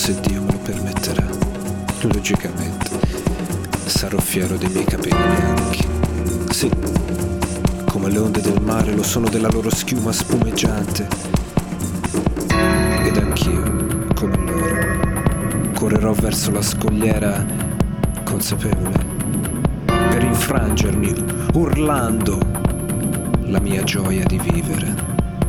se Dio me lo permetterà. Logicamente sarò fiero dei miei capelli bianchi. Sì, come le onde del mare lo sono della loro schiuma spumeggiante. Ed anch'io, come loro, correrò verso la scogliera consapevole per infrangermi, urlando la mia gioia di vivere.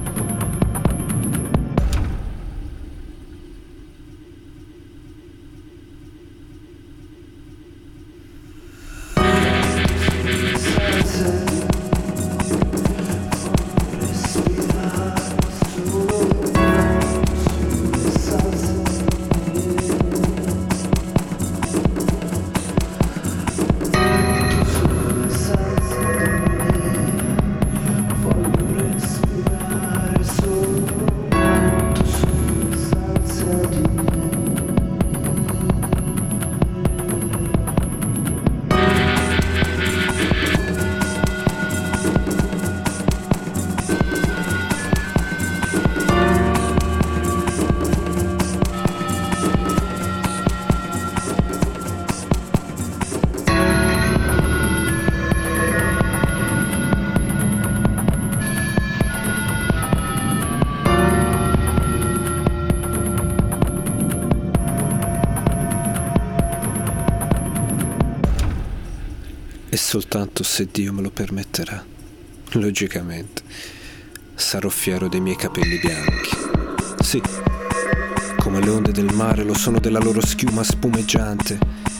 E soltanto se Dio me lo permetterà, logicamente, sarò fiero dei miei capelli bianchi. Sì, come le onde del mare lo sono della loro schiuma spumeggiante.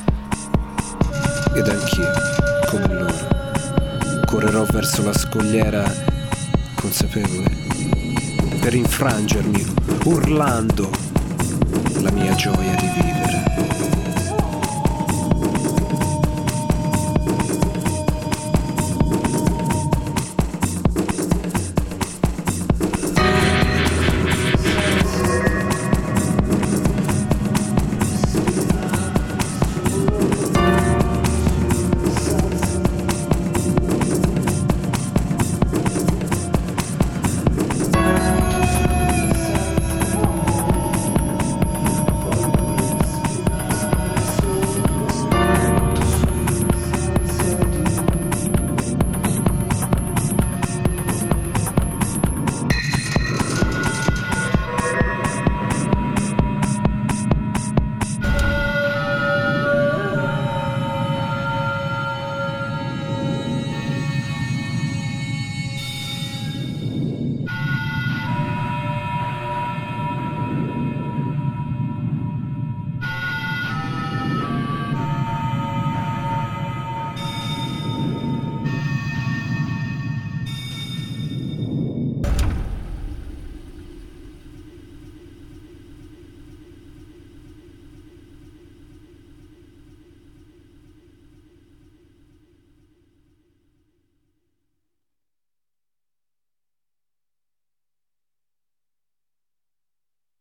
Ed anch'io, come loro, correrò verso la scogliera consapevole per infrangermi, urlando la mia gioia di vivere.